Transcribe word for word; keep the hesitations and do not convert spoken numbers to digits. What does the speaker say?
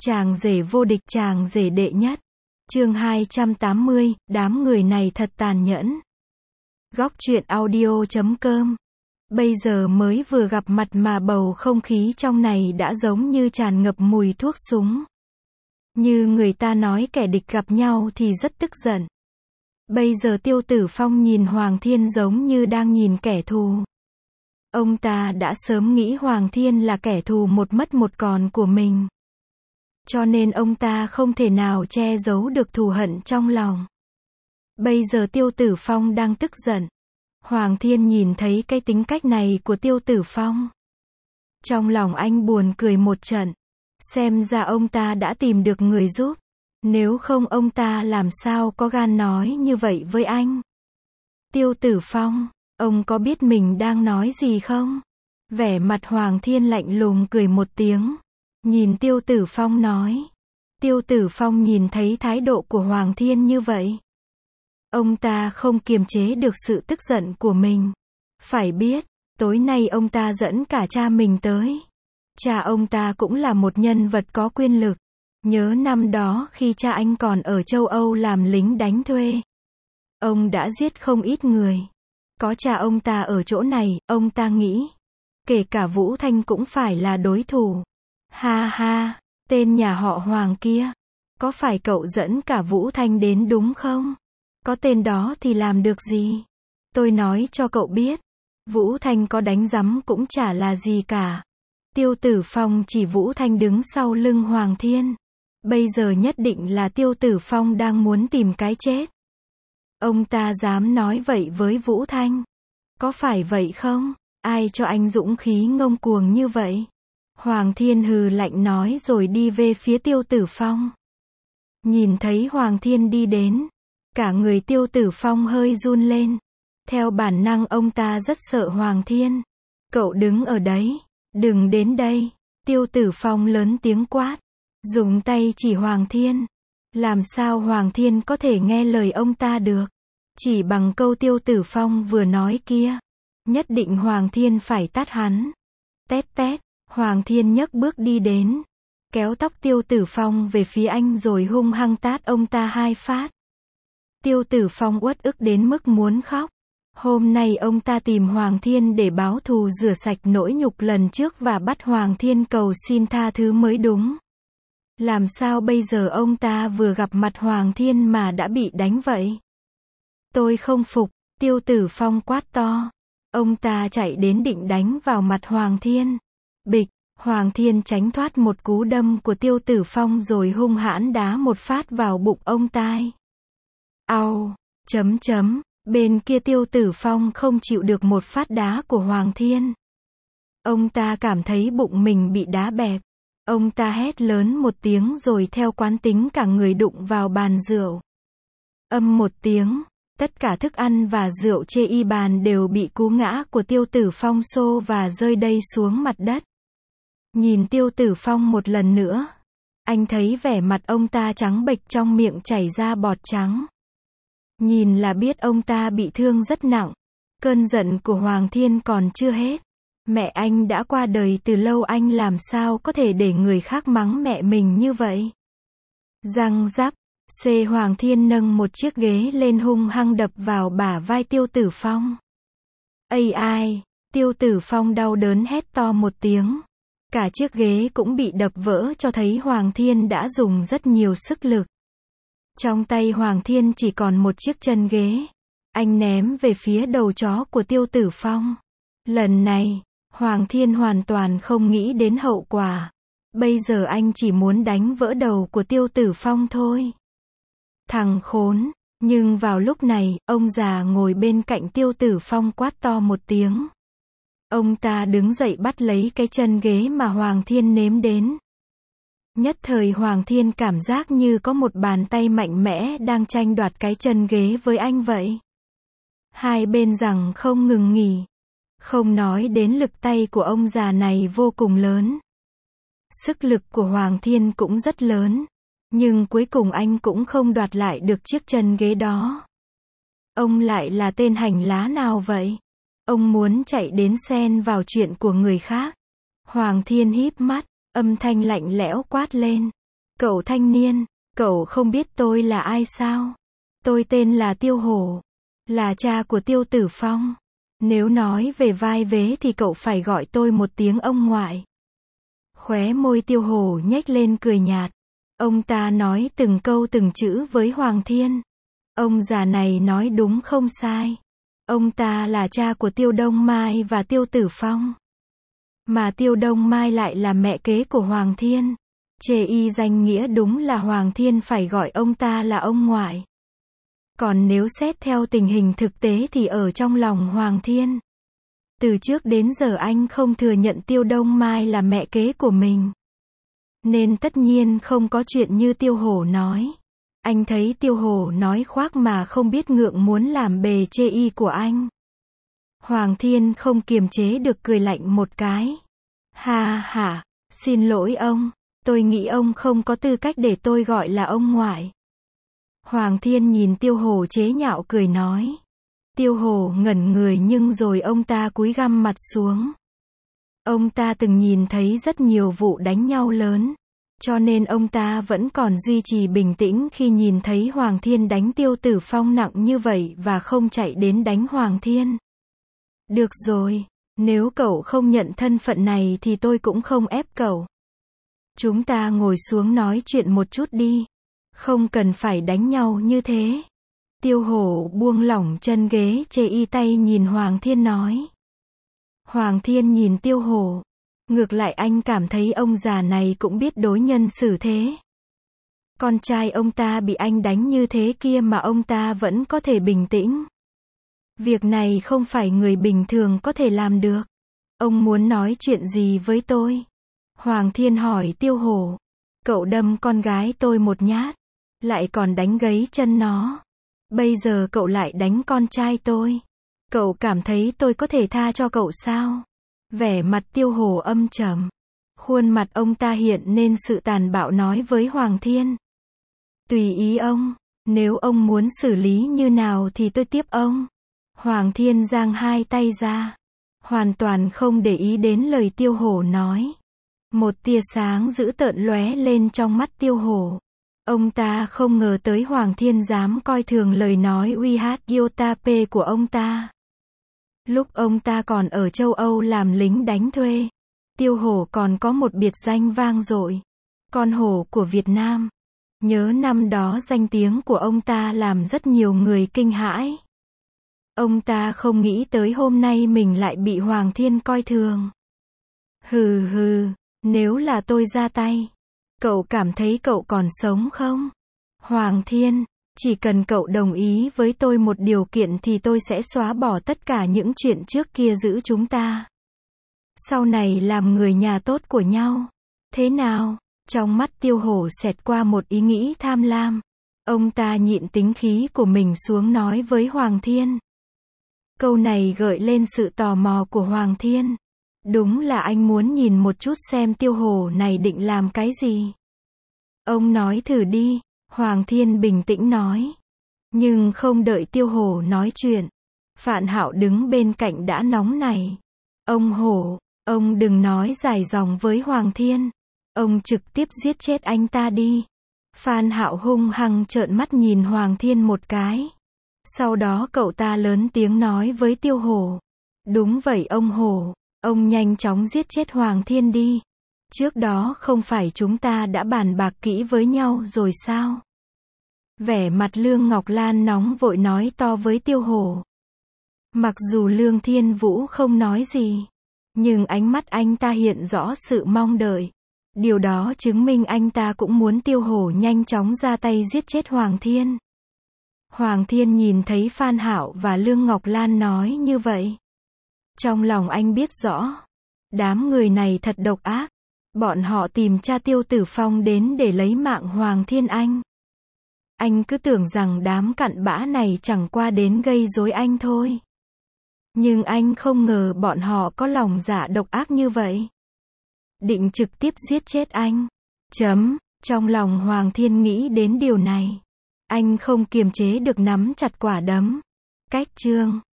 Chàng rể vô địch, chàng rể đệ nhất. Chương hai trăm tám mươi, đám người này thật tàn nhẫn. Góc truyện audio chấm com. Bây giờ mới vừa gặp mặt mà bầu không khí trong này đã giống như tràn ngập mùi thuốc súng. Như người ta nói kẻ địch gặp nhau thì rất tức giận. Bây giờ Tiêu Tử Phong nhìn Hoàng Thiên giống như đang nhìn kẻ thù. Ông ta đã sớm nghĩ Hoàng Thiên là kẻ thù một mất một còn của mình. Cho nên ông ta không thể nào che giấu được thù hận trong lòng. Bây giờ Tiêu Tử Phong đang tức giận. Hoàng Thiên nhìn thấy cái tính cách này của Tiêu Tử Phong. Trong lòng anh buồn cười một trận. Xem ra ông ta đã tìm được người giúp. Nếu không ông ta làm sao có gan nói như vậy với anh. Tiêu Tử Phong, ông có biết mình đang nói gì không? Vẻ mặt Hoàng Thiên lạnh lùng cười một tiếng. Nhìn Tiêu Tử Phong nói. Tiêu Tử Phong nhìn thấy thái độ của Hoàng Thiên như vậy. Ông ta không kiềm chế được sự tức giận của mình. Phải biết, tối nay ông ta dẫn cả cha mình tới. Cha ông ta cũng là một nhân vật có quyền lực. Nhớ năm đó khi cha anh còn ở châu Âu làm lính đánh thuê. Ông đã giết không ít người. Có cha ông ta ở chỗ này, ông ta nghĩ. Kể cả Vũ Thanh cũng phải là đối thủ. Ha ha, tên nhà họ Hoàng kia. Có phải cậu dẫn cả Vũ Thanh đến đúng không? Có tên đó thì làm được gì? Tôi nói cho cậu biết. Vũ Thanh có đánh rắm cũng chả là gì cả. Tiêu Tử Phong chỉ Vũ Thanh đứng sau lưng Hoàng Thiên. Bây giờ nhất định là Tiêu Tử Phong đang muốn tìm cái chết. Ông ta dám nói vậy với Vũ Thanh. Có phải vậy không? Ai cho anh dũng khí ngông cuồng như vậy? Hoàng Thiên hừ lạnh nói rồi đi về phía Tiêu Tử Phong. Nhìn thấy Hoàng Thiên đi đến. Cả người Tiêu Tử Phong hơi run lên. Theo bản năng ông ta rất sợ Hoàng Thiên. Cậu đứng ở đấy. Đừng đến đây. Tiêu Tử Phong lớn tiếng quát. Dùng tay chỉ Hoàng Thiên. Làm sao Hoàng Thiên có thể nghe lời ông ta được? Chỉ bằng câu Tiêu Tử Phong vừa nói kia. Nhất định Hoàng Thiên phải tát hắn. Tét tét. Hoàng Thiên nhấc bước đi đến. Kéo tóc Tiêu Tử Phong về phía anh rồi hung hăng tát ông ta hai phát. Tiêu Tử Phong uất ức đến mức muốn khóc. Hôm nay ông ta tìm Hoàng Thiên để báo thù rửa sạch nỗi nhục lần trước và bắt Hoàng Thiên cầu xin tha thứ mới đúng. Làm sao bây giờ ông ta vừa gặp mặt Hoàng Thiên mà đã bị đánh vậy? Tôi không phục, Tiêu Tử Phong quát to. Ông ta chạy đến định đánh vào mặt Hoàng Thiên. Bịch, Hoàng Thiên tránh thoát một cú đâm của Tiêu Tử Phong rồi hung hãn đá một phát vào bụng ông ta. Au, chấm chấm, bên kia Tiêu Tử Phong không chịu được một phát đá của Hoàng Thiên. Ông ta cảm thấy bụng mình bị đá bẹp. Ông ta hét lớn một tiếng rồi theo quán tính cả người đụng vào bàn rượu. Âm một tiếng, tất cả thức ăn và rượu chê y bàn đều bị cú ngã của Tiêu Tử Phong xô và rơi đây xuống mặt đất. Nhìn Tiêu Tử Phong một lần nữa. Anh thấy vẻ mặt ông ta trắng bệch, trong miệng chảy ra bọt trắng. Nhìn là biết ông ta bị thương rất nặng. Cơn giận của Hoàng Thiên còn chưa hết. Mẹ anh đã qua đời từ lâu, anh làm sao có thể để người khác mắng mẹ mình như vậy? Răng rắc, C Hoàng Thiên nâng một chiếc ghế lên hung hăng đập vào bả vai Tiêu Tử Phong. Ây ai, Tiêu Tử Phong đau đớn hét to một tiếng. Cả chiếc ghế cũng bị đập vỡ, cho thấy Hoàng Thiên đã dùng rất nhiều sức lực. Trong tay Hoàng Thiên chỉ còn một chiếc chân ghế. Anh ném về phía đầu chó của Tiêu Tử Phong. Lần này, Hoàng Thiên hoàn toàn không nghĩ đến hậu quả. Bây giờ anh chỉ muốn đánh vỡ đầu của Tiêu Tử Phong thôi. Thằng khốn. Nhưng vào lúc này, ông già ngồi bên cạnh Tiêu Tử Phong quát to một tiếng. Ông ta đứng dậy bắt lấy cái chân ghế mà Hoàng Thiên ném đến. Nhất thời Hoàng Thiên cảm giác như có một bàn tay mạnh mẽ đang tranh đoạt cái chân ghế với anh vậy. Hai bên giằng không ngừng nghỉ. Không nói đến lực tay của ông già này vô cùng lớn. Sức lực của Hoàng Thiên cũng rất lớn. Nhưng cuối cùng anh cũng không đoạt lại được chiếc chân ghế đó. Ông lại là tên hành lá nào vậy? Ông muốn chạy đến xen vào chuyện của người khác. Hoàng Thiên híp mắt, âm thanh lạnh lẽo quát lên. Cậu thanh niên, cậu không biết tôi là ai sao? Tôi tên là Tiêu Hổ, là cha của Tiêu Tử Phong. Nếu nói về vai vế thì cậu phải gọi tôi một tiếng ông ngoại. Khóe môi Tiêu Hổ nhếch lên cười nhạt. Ông ta nói từng câu từng chữ với Hoàng Thiên. Ông già này nói đúng không sai. Ông ta là cha của Tiêu Đông Mai và Tiêu Tử Phong. Mà Tiêu Đông Mai lại là mẹ kế của Hoàng Thiên. Chê y danh nghĩa đúng là Hoàng Thiên phải gọi ông ta là ông ngoại. Còn nếu xét theo tình hình thực tế thì ở trong lòng Hoàng Thiên, từ trước đến giờ anh không thừa nhận Tiêu Đông Mai là mẹ kế của mình. Nên tất nhiên không có chuyện như Tiêu Hổ nói. Anh thấy Tiêu Hổ nói khoác mà không biết ngượng muốn làm bề chê y của anh. Hoàng Thiên không kiềm chế được cười lạnh một cái. Ha ha, xin lỗi ông, tôi nghĩ ông không có tư cách để tôi gọi là ông ngoại. Hoàng Thiên nhìn Tiêu Hổ chế nhạo cười nói. Tiêu Hổ ngẩn người nhưng rồi ông ta cúi gằm mặt xuống. Ông ta từng nhìn thấy rất nhiều vụ đánh nhau lớn, cho nên ông ta vẫn còn duy trì bình tĩnh khi nhìn thấy Hoàng Thiên đánh Tiêu Tử Phong nặng như vậy và không chạy đến đánh Hoàng Thiên. Được rồi, nếu cậu không nhận thân phận này thì tôi cũng không ép cậu. Chúng ta ngồi xuống nói chuyện một chút đi. Không cần phải đánh nhau như thế. Tiêu Hổ buông lỏng chân ghế chê y tay nhìn Hoàng Thiên nói. Hoàng Thiên nhìn Tiêu Hổ. Ngược lại anh cảm thấy ông già này cũng biết đối nhân xử thế. Con trai ông ta bị anh đánh như thế kia mà ông ta vẫn có thể bình tĩnh. Việc này không phải người bình thường có thể làm được. Ông muốn nói chuyện gì với tôi? Hoàng Thiên hỏi Tiêu Hổ. Cậu đâm con gái tôi một nhát, lại còn đánh gãy chân nó. Bây giờ cậu lại đánh con trai tôi. Cậu cảm thấy tôi có thể tha cho cậu sao? Vẻ mặt Tiêu Hổ âm trầm. Khuôn mặt ông ta hiện nên sự tàn bạo nói với Hoàng Thiên. Tùy ý ông, nếu ông muốn xử lý như nào thì tôi tiếp ông. Hoàng Thiên giang hai tay ra, hoàn toàn không để ý đến lời Tiêu Hổ nói. Một tia sáng dữ tợn lóe lên trong mắt Tiêu Hổ. Ông ta không ngờ tới Hoàng Thiên dám coi thường lời nói uy hát Yotape của ông ta. Lúc ông ta còn ở châu Âu làm lính đánh thuê, Tiêu Hổ còn có một biệt danh vang dội. Con hổ của Việt Nam. Nhớ năm đó danh tiếng của ông ta làm rất nhiều người kinh hãi. Ông ta không nghĩ tới hôm nay mình lại bị Hoàng Thiên coi thường. Hừ hừ, nếu là tôi ra tay, cậu cảm thấy cậu còn sống không? Hoàng Thiên, chỉ cần cậu đồng ý với tôi một điều kiện thì tôi sẽ xóa bỏ tất cả những chuyện trước kia giữ chúng ta. Sau này làm người nhà tốt của nhau. Thế nào? Trong mắt Tiêu Hổ xẹt qua một ý nghĩ tham lam. Ông ta nhịn tính khí của mình xuống nói với Hoàng Thiên. Câu này gợi lên sự tò mò của Hoàng Thiên. Đúng là anh muốn nhìn một chút xem Tiêu Hổ này định làm cái gì. Ông nói thử đi, Hoàng Thiên bình tĩnh nói. Nhưng không đợi Tiêu Hổ nói chuyện, Phạn Hạo đứng bên cạnh đã nóng nảy. Ông Hổ, ông đừng nói dài dòng với Hoàng Thiên. Ông trực tiếp giết chết anh ta đi. Phan Hạo hung hăng trợn mắt nhìn Hoàng Thiên một cái. Sau đó cậu ta lớn tiếng nói với Tiêu Hổ. Đúng vậy ông Hổ, ông nhanh chóng giết chết Hoàng Thiên đi. Trước đó không phải chúng ta đã bàn bạc kỹ với nhau rồi sao? Vẻ mặt Lương Ngọc Lan nóng vội nói to với Tiêu Hổ. Mặc dù Lương Thiên Vũ không nói gì, nhưng ánh mắt anh ta hiện rõ sự mong đợi. Điều đó chứng minh anh ta cũng muốn Tiêu Hổ nhanh chóng ra tay giết chết Hoàng Thiên. Hoàng Thiên nhìn thấy Phan Hạo và Lương Ngọc Lan nói như vậy. Trong lòng anh biết rõ, đám người này thật độc ác. Bọn họ tìm cha Tiêu Tử Phong đến để lấy mạng Hoàng Thiên anh. Anh cứ tưởng rằng đám cặn bã này chẳng qua đến gây rối anh thôi. Nhưng anh không ngờ bọn họ có lòng dạ độc ác như vậy. Định trực tiếp giết chết anh. Chấm, trong lòng Hoàng Thiên nghĩ đến điều này. Anh không kiềm chế được nắm chặt quả đấm. Cách chương